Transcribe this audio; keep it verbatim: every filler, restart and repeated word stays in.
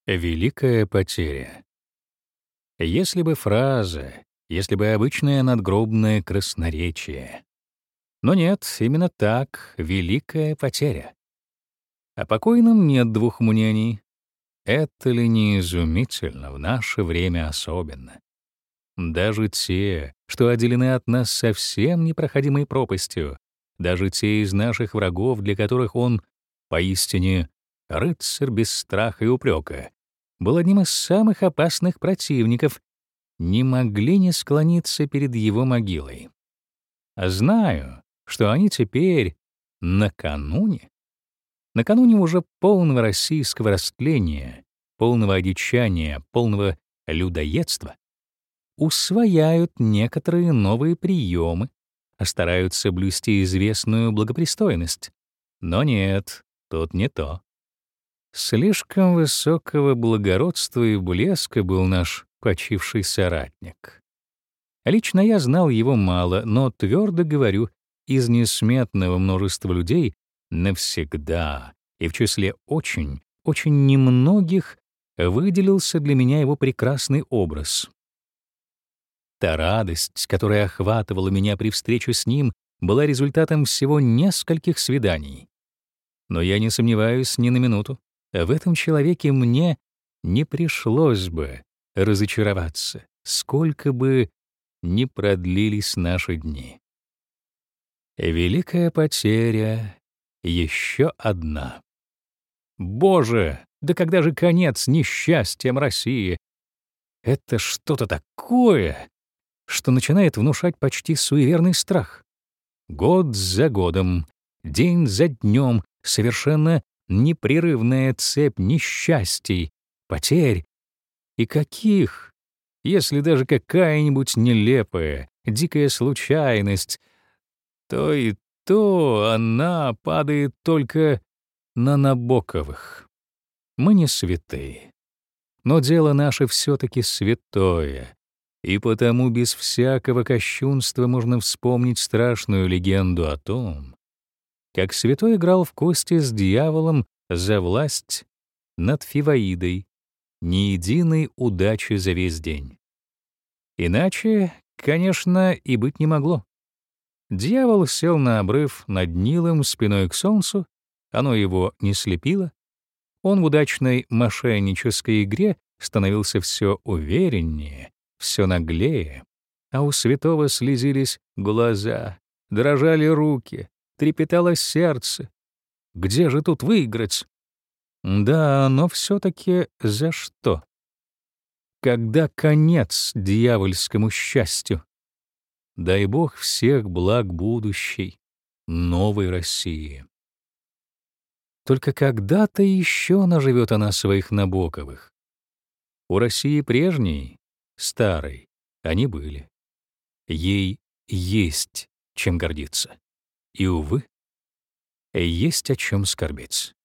Великая потеря. Если бы фраза, если бы обычное надгробное красноречие. Но нет, именно так, великая потеря. О покойном нет двух мнений. Это ли не изумительно в наше время особенно? Даже те, что отделены от нас совсем непроходимой пропастью, даже те из наших врагов, для которых он поистине рыцарь без страха и упрека, был одним из самых опасных противников, не могли не склониться перед его могилой. А знаю, что они теперь накануне, накануне уже полного российского растления, полного одичания, полного людоедства, усвояют некоторые новые приемы, а стараются блюсти известную благопристойность. Но нет, тут не то. Слишком высокого благородства и блеска был наш почивший соратник. Лично я знал его мало, но твердо говорю, из несметного множества людей навсегда и в числе очень, очень немногих выделился для меня его прекрасный образ. Та радость, которая охватывала меня при встрече с ним, была результатом всего нескольких свиданий. Но я не сомневаюсь ни на минуту, в этом человеке мне не пришлось бы разочароваться, сколько бы ни продлились наши дни. Великая потеря еще одна. Боже, да когда же конец несчастьям России? Это что-то такое, что начинает внушать почти суеверный страх. Год за годом, день за днем, совершенно непрерывная цепь несчастий, потерь. И каких, если даже какая-нибудь нелепая, дикая случайность, то и то она падает только на Набоковых. Мы не святые, но дело наше все-таки святое, и потому без всякого кощунства можно вспомнить страшную легенду о том, как святой играл в кости с дьяволом за власть над Фиваидой, ни единой удачи за весь день. Иначе, конечно, и быть не могло. Дьявол сел на обрыв над Нилом спиной к солнцу, оно его не слепило. Он в удачной мошеннической игре становился все увереннее, все наглее, а у святого слезились глаза, дрожали руки, трепетало сердце. Где же тут выиграть? Да, но все-таки за что? Когда конец дьявольскому счастью? Дай Бог всех благ будущей, новой России. Только когда-то еще наживет она своих Набоковых. У России прежней, старой, они были. Ей есть чем гордиться. И, увы, есть о чем скорбеть.